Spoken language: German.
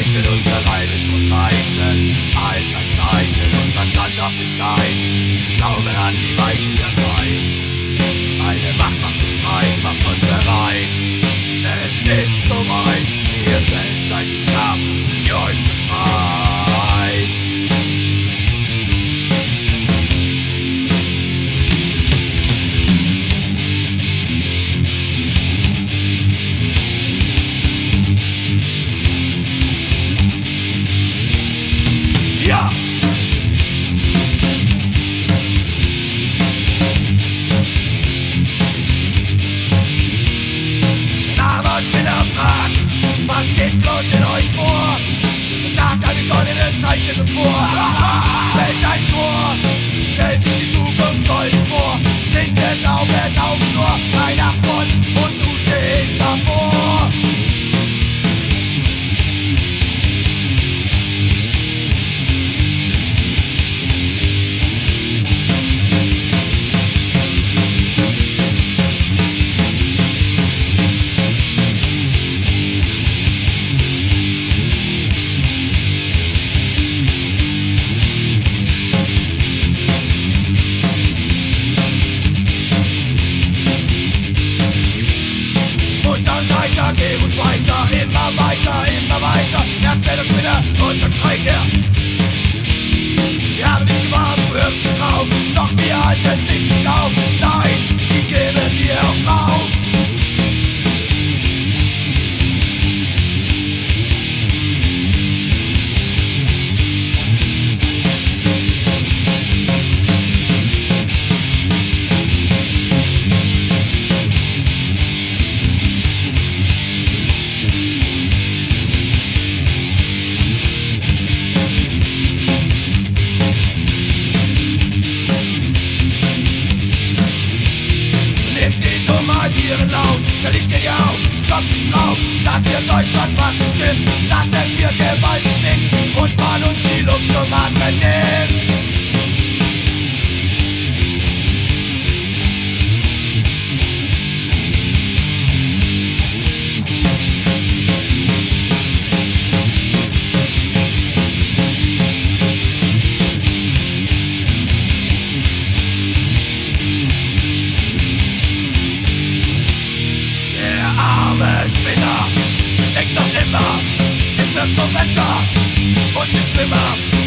Zeichen unserer Reine schon reichen, als ein Zeichen unserer Standhaftigkeit. Glauben an die Weichen der Zeit. Eine Macht macht sich breit, macht euch bereit. Es ist soweit, ihr selbst seid die Kraft, die euch befreit. Ja! Aber Spinner fragt, was geht bloß in euch vor? Sagt eine goldene Zeichen bevor. Welch ein Tor, stellt sich die Zukunft golden vor. Blinkes Auge, Taubentor, ein Abgrund und du stehst davor. Geh uns weiter, immer weiter, immer weiter. Erst wär der Spinner und dann schreit er. Wir haben dich gewarnt, du hörst nicht drauf, doch wir halten dich nicht auf. Nein, die geben dir auch drauf. Ihren Lauf, der Licht geht ja auf, kommt nicht drauf, dass hier in Deutschland was nicht stimmt, dass es hier gewaltig stinkt und man uns die Luft zum Atmen nimmt. Spinner, denkt noch immer, es wird nur besser und nicht schlimmer.